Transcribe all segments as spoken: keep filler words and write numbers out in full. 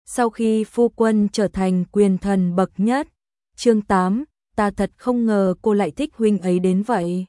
sau khi phu quân trở thành quyền thần bậc nhất. Chương tám, ta thật không ngờ cô lại thích huynh ấy đến vậy.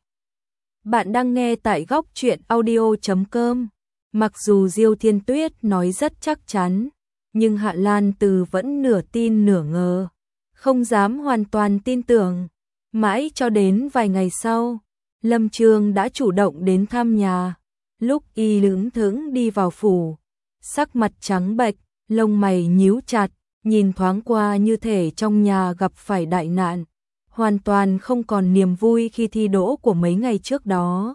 Bạn đang nghe tại góc truyện audio chấm com. Mặc dù Diêu Thiên Tuyết nói rất chắc chắn, nhưng Hạ Lan Từ vẫn nửa tin nửa ngờ, không dám hoàn toàn tin tưởng. Mãi cho đến vài ngày sau, Lâm Trương đã chủ động đến thăm nhà. Lúc y lững thững đi vào phủ, sắc mặt trắng bệch, lông mày nhíu chặt, nhìn thoáng qua như thể trong nhà gặp phải đại nạn, hoàn toàn không còn niềm vui khi thi đỗ của mấy ngày trước đó,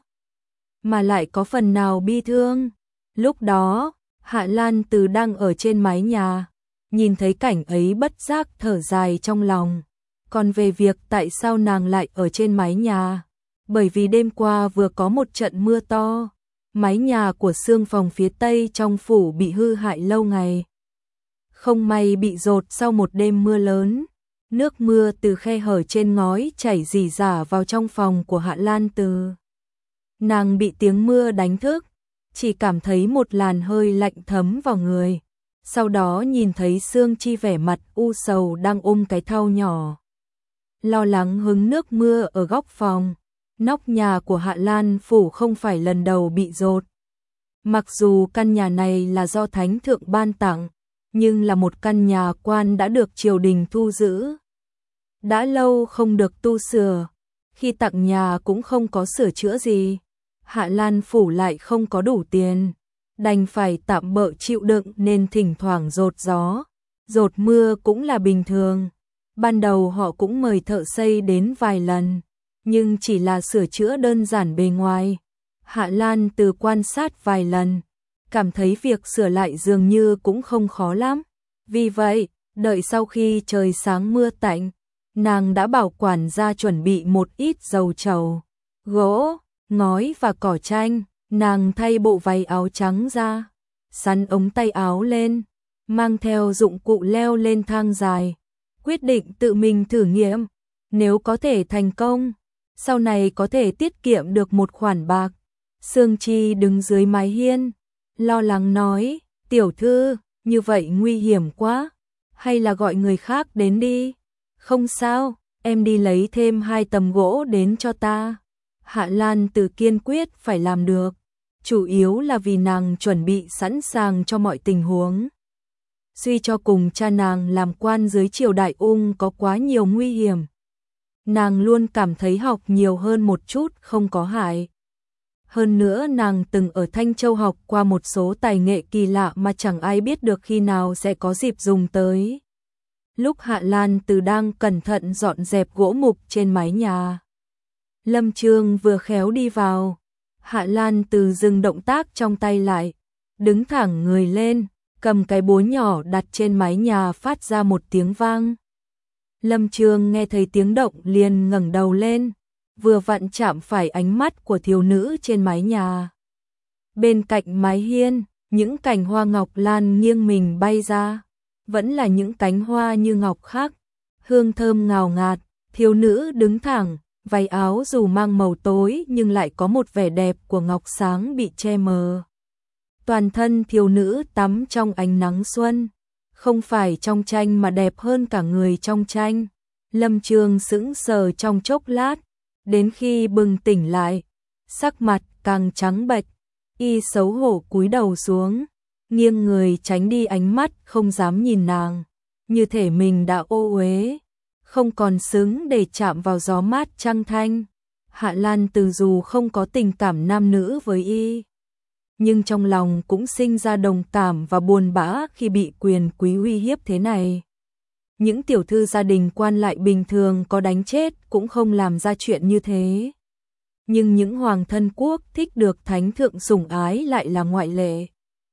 mà lại có phần nào bi thương. Lúc đó, Hạ Lan Từ đang ở trên mái nhà, nhìn thấy cảnh ấy bất giác thở dài trong lòng. Còn về việc tại sao nàng lại ở trên mái nhà, bởi vì đêm qua vừa có một trận mưa to, mái nhà của xương phòng phía tây trong phủ bị hư hại lâu ngày. Không may bị dột sau một đêm mưa lớn, nước mưa từ khe hở trên ngói chảy rỉ rả vào trong phòng của Hạ Lan Từ. Nàng bị tiếng mưa đánh thức, chỉ cảm thấy một làn hơi lạnh thấm vào người. Sau đó nhìn thấy Sương Chi vẻ mặt u sầu đang ôm cái thau nhỏ, lo lắng hứng nước mưa ở góc phòng. Nóc nhà của Hạ Lan phủ không phải lần đầu bị dột. Mặc dù căn nhà này là do thánh thượng ban tặng, nhưng là một căn nhà quan đã được triều đình thu giữ. Đã lâu không được tu sửa, khi tặng nhà cũng không có sửa chữa gì. Hạ Lan phủ lại không có đủ tiền, đành phải tạm bợ chịu đựng nên thỉnh thoảng dột gió, dột mưa cũng là bình thường. Ban đầu họ cũng mời thợ xây đến vài lần, nhưng chỉ là sửa chữa đơn giản bề ngoài. Hạ Lan Từ quan sát vài lần, cảm thấy việc sửa lại dường như cũng không khó lắm. Vì vậy, đợi sau khi trời sáng mưa tạnh, nàng đã bảo quản gia chuẩn bị một ít dầu trầu, gỗ, ngói và cỏ tranh. Nàng thay bộ váy áo trắng ra, sắn ống tay áo lên, mang theo dụng cụ leo lên thang dài, quyết định tự mình thử nghiệm. Nếu có thể thành công, sau này có thể tiết kiệm được một khoản bạc. Sương Chi đứng dưới mái hiên, lo lắng nói, tiểu thư, như vậy nguy hiểm quá, hay là gọi người khác đến đi. Không sao, em đi lấy thêm hai tấm gỗ đến cho ta. Hạ Lan Từ kiên quyết phải làm được, chủ yếu là vì nàng chuẩn bị sẵn sàng cho mọi tình huống. Suy cho cùng cha nàng làm quan dưới triều đại Ung có quá nhiều nguy hiểm. Nàng luôn cảm thấy học nhiều hơn một chút không có hại. Hơn nữa nàng từng ở Thanh Châu học qua một số tài nghệ kỳ lạ mà chẳng ai biết được khi nào sẽ có dịp dùng tới. Lúc Hạ Lan Từ đang cẩn thận dọn dẹp gỗ mục trên mái nhà, Lâm Trương vừa khéo đi vào. Hạ Lan Từ dừng động tác trong tay lại, đứng thẳng người lên, cầm cái búa nhỏ đặt trên mái nhà phát ra một tiếng vang. Lâm Trương nghe thấy tiếng động liền ngẩng đầu lên, vừa vặn chạm phải ánh mắt của thiếu nữ trên mái nhà. Bên cạnh mái hiên, những cành hoa ngọc lan nghiêng mình bay ra, vẫn là những cánh hoa như ngọc khác, hương thơm ngào ngạt. Thiếu nữ đứng thẳng, váy áo dù mang màu tối nhưng lại có một vẻ đẹp của ngọc sáng bị che mờ. Toàn thân thiếu nữ tắm trong ánh nắng xuân, không phải trong tranh mà đẹp hơn cả người trong tranh. Lâm Trương sững sờ trong chốc lát, đến khi bừng tỉnh lại, sắc mặt càng trắng bệch, y xấu hổ cúi đầu xuống, nghiêng người tránh đi ánh mắt không dám nhìn nàng, như thể mình đã ô uế, không còn xứng để chạm vào gió mát trăng thanh. Hạ Lan Từ dù không có tình cảm nam nữ với y, nhưng trong lòng cũng sinh ra đồng cảm và buồn bã khi bị quyền quý uy hiếp thế này. Những tiểu thư gia đình quan lại bình thường có đánh chết cũng không làm ra chuyện như thế. Nhưng những hoàng thân quốc thích được thánh thượng sủng ái lại là ngoại lệ.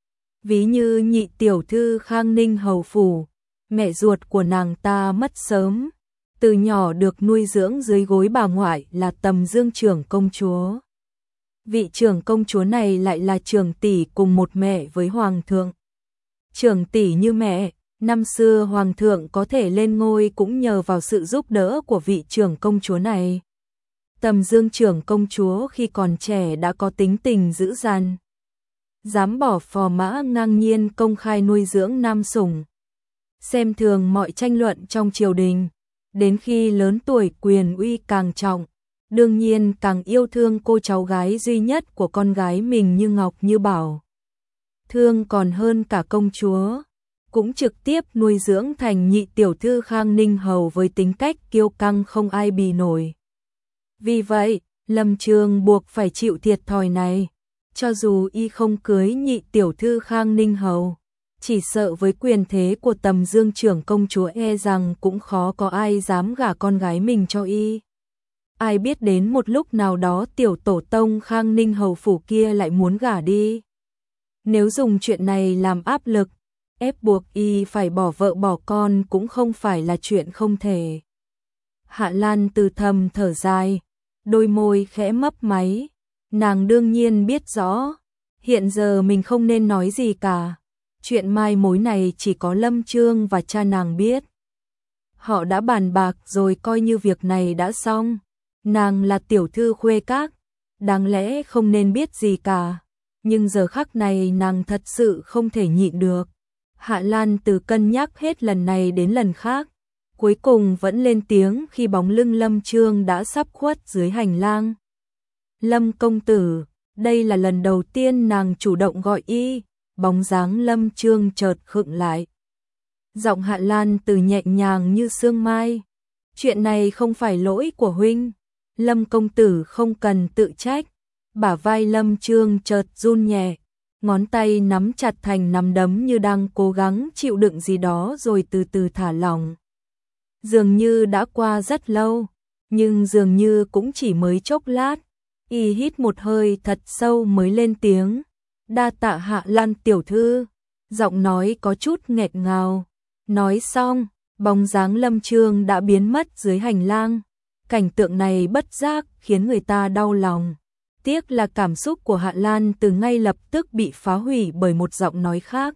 Ví như nhị tiểu thư Khang Ninh hầu phủ, mẹ ruột của nàng ta mất sớm, từ nhỏ được nuôi dưỡng dưới gối bà ngoại là Tầm Dương trưởng công chúa. Vị trưởng công chúa này lại là trưởng tỷ cùng một mẹ với hoàng thượng. Trưởng tỷ như mẹ, năm xưa hoàng thượng có thể lên ngôi cũng nhờ vào sự giúp đỡ của vị trưởng công chúa này. Tầm Dương trưởng công chúa khi còn trẻ đã có tính tình dữ dằn, dám bỏ phò mã ngang nhiên công khai nuôi dưỡng nam sủng, xem thường mọi tranh luận trong triều đình. Đến khi lớn tuổi quyền uy càng trọng, đương nhiên càng yêu thương cô cháu gái duy nhất của con gái mình như Ngọc Như Bảo. Thương còn hơn cả công chúa, cũng trực tiếp nuôi dưỡng thành nhị tiểu thư Khang Ninh Hầu với tính cách kiêu căng không ai bì nổi. Vì vậy, Lâm Chương buộc phải chịu thiệt thòi này, cho dù y không cưới nhị tiểu thư Khang Ninh Hầu, chỉ sợ với quyền thế của tầm Dương trưởng công chúa e rằng cũng khó có ai dám gả con gái mình cho y. Ai biết đến một lúc nào đó tiểu tổ tông Khang Ninh Hầu phủ kia lại muốn gả đi. Nếu dùng chuyện này làm áp lực, ép buộc y phải bỏ vợ bỏ con cũng không phải là chuyện không thể. Hạ Lan từ thầm thở dài, đôi môi khẽ mấp máy, nàng đương nhiên biết rõ, hiện giờ mình không nên nói gì cả. Chuyện mai mối này chỉ có Lâm Chương và cha nàng biết. Họ đã bàn bạc rồi coi như việc này đã xong. Nàng là tiểu thư khuê các, đáng lẽ không nên biết gì cả. Nhưng giờ khắc này nàng thật sự không thể nhịn được. Hạ Lan từ cân nhắc hết lần này đến lần khác, cuối cùng vẫn lên tiếng khi bóng lưng Lâm Chương đã sắp khuất dưới hành lang. Lâm công tử, đây là lần đầu tiên nàng chủ động gọi y, bóng dáng Lâm Chương chợt khựng lại. Giọng Hạ Lan từ nhẹ nhàng như sương mai. Chuyện này không phải lỗi của huynh, Lâm công tử không cần tự trách. Bả vai Lâm Chương chợt run nhẹ, ngón tay nắm chặt thành nắm đấm như đang cố gắng chịu đựng gì đó rồi từ từ thả lỏng. Dường như đã qua rất lâu, nhưng dường như cũng chỉ mới chốc lát. Y hít một hơi thật sâu mới lên tiếng. Đa tạ Hạ Lan tiểu thư. Giọng nói có chút nghẹt ngào. Nói xong, bóng dáng Lâm Chương đã biến mất dưới hành lang. Cảnh tượng này bất giác khiến người ta đau lòng. Tiếc là cảm xúc của Hạ Lan từ ngay lập tức bị phá hủy bởi một giọng nói khác.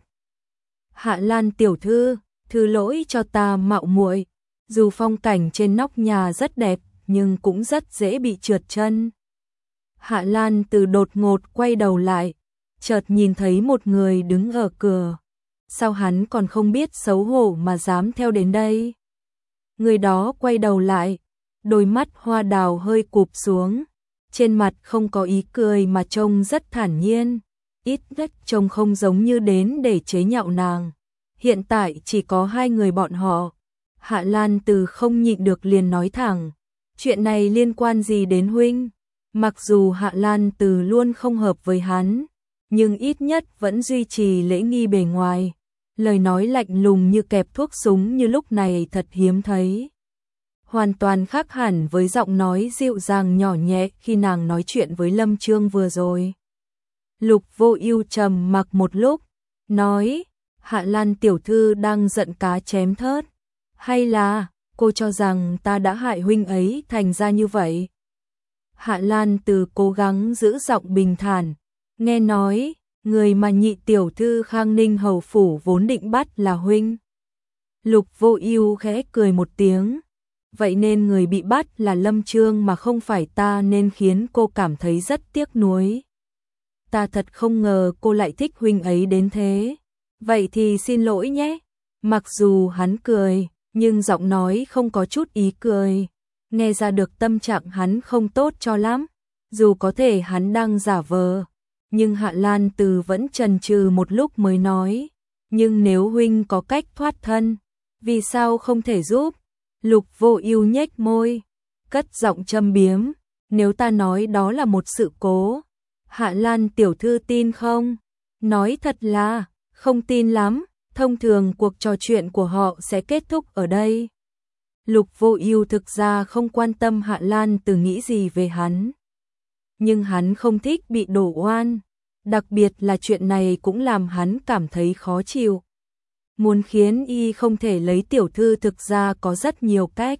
Hạ Lan tiểu thư, thứ lỗi cho ta mạo muội. Dù phong cảnh trên nóc nhà rất đẹp, nhưng cũng rất dễ bị trượt chân. Hạ Lan từ đột ngột quay đầu lại, chợt nhìn thấy một người đứng ở cửa. Sao hắn còn không biết xấu hổ mà dám theo đến đây? Người đó quay đầu lại, đôi mắt hoa đào hơi cụp xuống. Trên mặt không có ý cười mà trông rất thản nhiên, ít nhất trông không giống như đến để chế nhạo nàng. Hiện tại chỉ có hai người bọn họ. Hạ Lan từ không nhịn được liền nói thẳng, chuyện này liên quan gì đến huynh? Mặc dù Hạ Lan từ luôn không hợp với hắn, nhưng ít nhất vẫn duy trì lễ nghi bề ngoài. Lời nói lạnh lùng như kẹp thuốc súng như lúc này thật hiếm thấy. Hoàn toàn khác hẳn với giọng nói dịu dàng nhỏ nhẹ khi nàng nói chuyện với Lâm Chương vừa rồi. Lục Vô Ưu trầm mặc một lúc, nói, Hạ Lan tiểu thư đang giận cá chém thớt, hay là cô cho rằng ta đã hại huynh ấy thành ra như vậy? Hạ Lan từ cố gắng giữ giọng bình thản, nghe nói, người mà nhị tiểu thư Khang Ninh hầu phủ vốn định bắt là huynh. Lục Vô Ưu khẽ cười một tiếng. Vậy nên người bị bắt là Lâm Chương mà không phải ta nên khiến cô cảm thấy rất tiếc nuối. Ta thật không ngờ cô lại thích huynh ấy đến thế. Vậy thì xin lỗi nhé. Mặc dù hắn cười, nhưng giọng nói không có chút ý cười. Nghe ra được tâm trạng hắn không tốt cho lắm. Dù có thể hắn đang giả vờ, nhưng Hạ Lan Từ vẫn chần chừ một lúc mới nói. Nhưng nếu huynh có cách thoát thân, vì sao không thể giúp? Lục Vô Ưu nhếch môi, cất giọng châm biếm, nếu ta nói đó là một sự cố, Hạ Lan tiểu thư tin không? Nói thật là, không tin lắm, thông thường cuộc trò chuyện của họ sẽ kết thúc ở đây. Lục Vô Ưu thực ra không quan tâm Hạ Lan Từ nghĩ gì về hắn, nhưng hắn không thích bị đổ oan, đặc biệt là chuyện này cũng làm hắn cảm thấy khó chịu. Muốn khiến y không thể lấy tiểu thư thực ra có rất nhiều cách.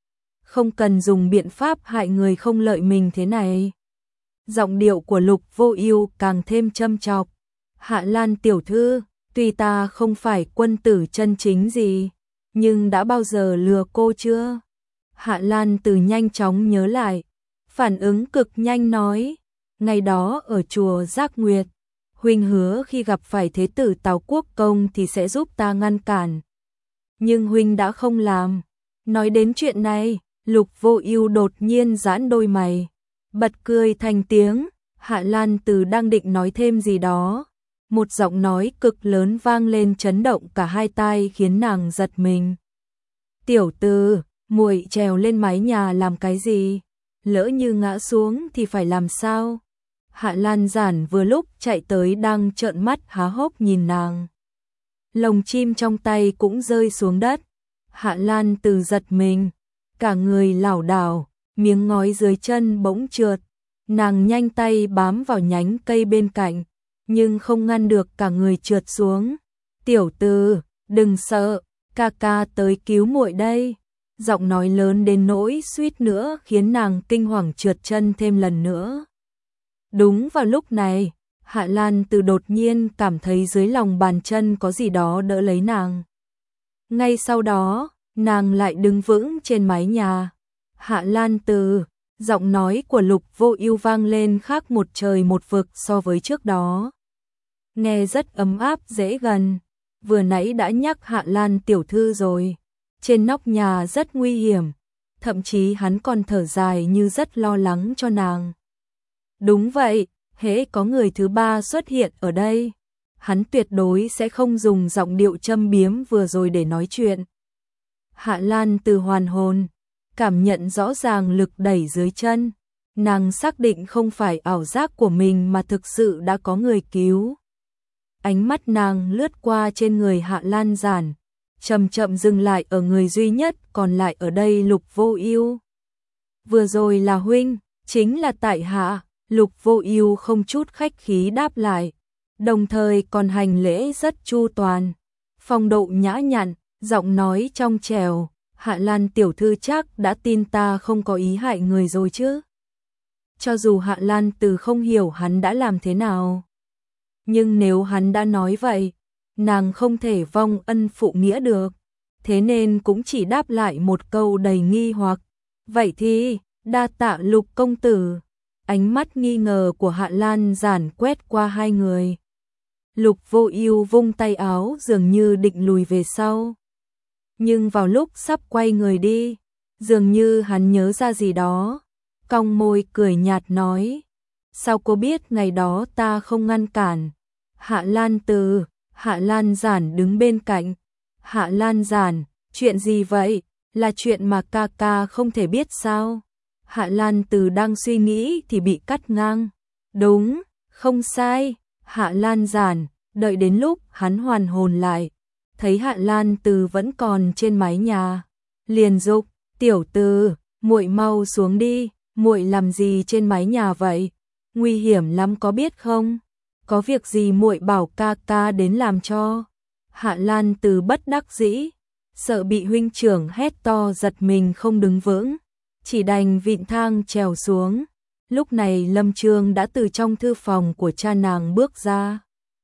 Không cần dùng biện pháp hại người không lợi mình thế này. Giọng điệu của Lục Vô Ưu càng thêm châm chọc. Hạ Lan tiểu thư, tuy ta không phải quân tử chân chính gì, nhưng đã bao giờ lừa cô chưa? Hạ Lan Từ nhanh chóng nhớ lại, phản ứng cực nhanh nói, ngày đó ở chùa Giác Nguyệt, huynh hứa khi gặp phải thế tử Tào Quốc Công thì sẽ giúp ta ngăn cản. Nhưng huynh đã không làm. Nói đến chuyện này, Lục Vô Ưu đột nhiên giãn đôi mày, bật cười thành tiếng. Hạ Lan Từ đang định nói thêm gì đó, một giọng nói cực lớn vang lên chấn động cả hai tai khiến nàng giật mình. "Tiểu Từ, muội trèo lên mái nhà làm cái gì? Lỡ như ngã xuống thì phải làm sao?" Hạ Lan Giản vừa lúc chạy tới đang trợn mắt há hốc nhìn nàng. Lồng chim trong tay cũng rơi xuống đất. Hạ Lan Từ giật mình, cả người lảo đảo, miếng ngói dưới chân bỗng trượt. Nàng nhanh tay bám vào nhánh cây bên cạnh, nhưng không ngăn được cả người trượt xuống. "Tiểu Từ, đừng sợ, ca ca tới cứu muội đây." Giọng nói lớn đến nỗi suýt nữa khiến nàng kinh hoàng trượt chân thêm lần nữa. Đúng vào lúc này, Hạ Lan Từ đột nhiên cảm thấy dưới lòng bàn chân có gì đó đỡ lấy nàng. Ngay sau đó, nàng lại đứng vững trên mái nhà. "Hạ Lan Từ." Giọng nói của Lục Vô Ưu vang lên khác một trời một vực so với trước đó. Nghe rất ấm áp dễ gần. Vừa nãy đã nhắc Hạ Lan tiểu thư rồi. Trên nóc nhà rất nguy hiểm. Thậm chí hắn còn thở dài như rất lo lắng cho nàng. Đúng vậy, hễ có người thứ ba xuất hiện ở đây, hắn tuyệt đối sẽ không dùng giọng điệu châm biếm vừa rồi để nói chuyện. Hạ Lan Từ hoàn hồn, cảm nhận rõ ràng lực đẩy dưới chân, nàng xác định không phải ảo giác của mình mà thực sự đã có người cứu. Ánh mắt nàng lướt qua trên người Hạ Lan Giản, chậm chậm dừng lại ở người duy nhất còn lại ở đây, Lục Vô Ưu. "Vừa rồi là huynh, chính là tại hạ." Lục Vô Ưu không chút khách khí đáp lại, đồng thời còn hành lễ rất chu toàn, phong độ nhã nhặn, giọng nói trong trẻo. "Hạ Lan tiểu thư chắc đã tin ta không có ý hại người rồi chứ?" Cho dù Hạ Lan Từ không hiểu hắn đã làm thế nào, nhưng nếu hắn đã nói vậy, nàng không thể vong ân phụ nghĩa được, thế nên cũng chỉ đáp lại một câu đầy nghi hoặc. "Vậy thì, đa tạ Lục công tử." Ánh mắt nghi ngờ của Hạ Lan Giản quét qua hai người. Lục Vô Ưu vung tay áo dường như định lùi về sau. Nhưng vào lúc sắp quay người đi, dường như hắn nhớ ra gì đó, cong môi cười nhạt nói: "Sao cô biết ngày đó ta không ngăn cản?" Hạ Lan Từ, Hạ Lan Giản đứng bên cạnh. "Hạ Lan Giản, chuyện gì vậy? Là chuyện mà ca ca không thể biết sao?" Hạ Lan Từ đang suy nghĩ thì bị cắt ngang. "Đúng, không sai." Hạ Lan Giản, đợi đến lúc hắn hoàn hồn lại, thấy Hạ Lan Từ vẫn còn trên mái nhà, liền dục: "Tiểu Từ, muội mau xuống đi, muội làm gì trên mái nhà vậy? Nguy hiểm lắm có biết không? Có việc gì muội bảo ca ca đến làm cho." Hạ Lan Từ bất đắc dĩ, sợ bị huynh trưởng hét to giật mình không đứng vững, chỉ đành vịn thang trèo xuống. Lúc này Lâm Chương đã từ trong thư phòng của cha nàng bước ra.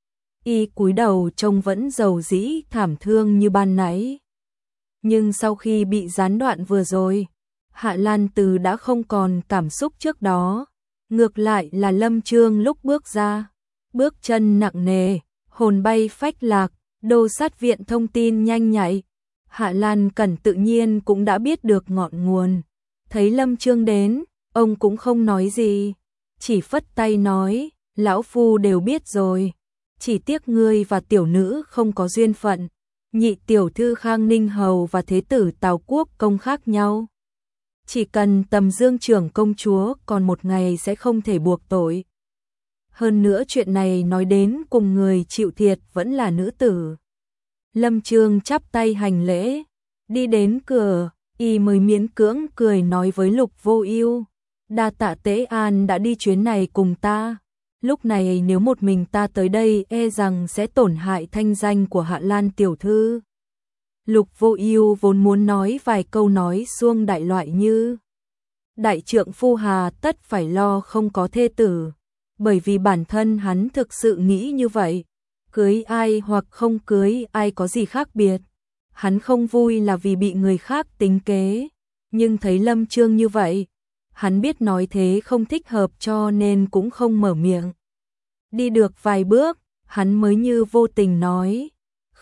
Y cúi đầu trông vẫn dầu dĩ thảm thương như ban nãy. Nhưng sau khi bị gián đoạn vừa rồi, Hạ Lan Từ đã không còn cảm xúc trước đó. Ngược lại là Lâm Chương lúc bước ra, bước chân nặng nề, hồn bay phách lạc, đô sát viện thông tin nhanh nhạy. Hạ Lan Cẩn tự nhiên cũng đã biết được ngọn nguồn. Thấy Lâm Chương đến, ông cũng không nói gì, chỉ phất tay nói: "Lão phu đều biết rồi, chỉ tiếc ngươi và tiểu nữ không có duyên phận. Nhị tiểu thư Khang Ninh Hầu và thế tử Tào Quốc Công khác nhau. Chỉ cần Tầm Dương trưởng công chúa còn một ngày sẽ không thể buộc tội. Hơn nữa chuyện này nói đến cùng người chịu thiệt vẫn là nữ tử." Lâm Chương chắp tay hành lễ, đi đến cửa, y mới miễn cưỡng cười nói với Lục Vô Ưu: "Đa tạ Tế An đã đi chuyến này cùng ta. Lúc này nếu một mình ta tới đây e rằng sẽ tổn hại thanh danh của Hạ Lan tiểu thư." Lục Vô Ưu vốn muốn nói vài câu nói xuông đại loại như: "Đại trượng phu hà tất phải lo không có thê tử", bởi vì bản thân hắn thực sự nghĩ như vậy. Cưới ai hoặc không cưới ai có gì khác biệt. Hắn không vui là vì bị người khác tính kế, nhưng thấy Lâm Chương như vậy, hắn biết nói thế không thích hợp cho nên cũng không mở miệng. Đi được vài bước, hắn mới như vô tình nói: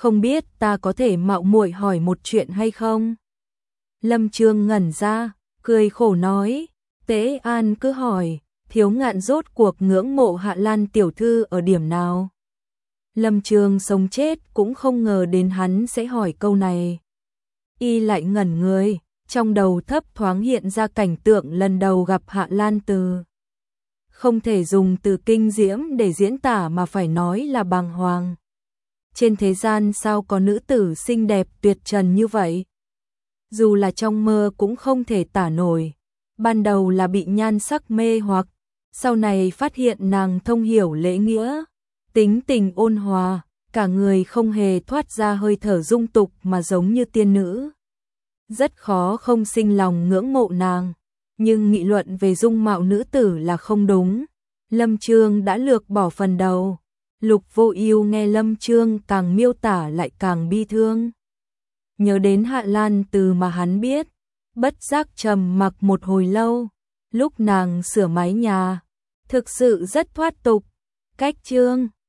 Không biết ta có thể mạo muội hỏi một chuyện hay không? Lâm Trương ngẩn ra, cười khổ nói, Tế An cứ hỏi, Thiếu Ngạn rốt cuộc ngưỡng mộ Hạ Lan tiểu thư ở điểm nào? Lâm Trương sống chết cũng không ngờ đến hắn sẽ hỏi câu này. Y lại ngẩn người, trong đầu thấp thoáng hiện ra cảnh tượng lần đầu gặp Hạ Lan Từ. Không thể dùng từ kinh diễm để diễn tả mà phải nói là bàng hoàng. Trên thế gian sao có nữ tử xinh đẹp tuyệt trần như vậy? Dù là trong mơ cũng không thể tả nổi. Ban đầu là bị nhan sắc mê hoặc, sau này phát hiện nàng thông hiểu lễ nghĩa, tính tình ôn hòa, cả người không hề thoát ra hơi thở dung tục mà giống như tiên nữ. Rất khó không sinh lòng ngưỡng mộ nàng, nhưng nghị luận về dung mạo nữ tử là không đúng. Lâm Trương đã lược bỏ phần đầu. Lục Vô Ưu nghe Lâm Trương càng miêu tả lại càng bi thương. Nhớ đến Hạ Lan Từ mà hắn biết, bất giác trầm mặc một hồi lâu. Lúc nàng sửa mái nhà, thực sự rất thoát tục. Cách chương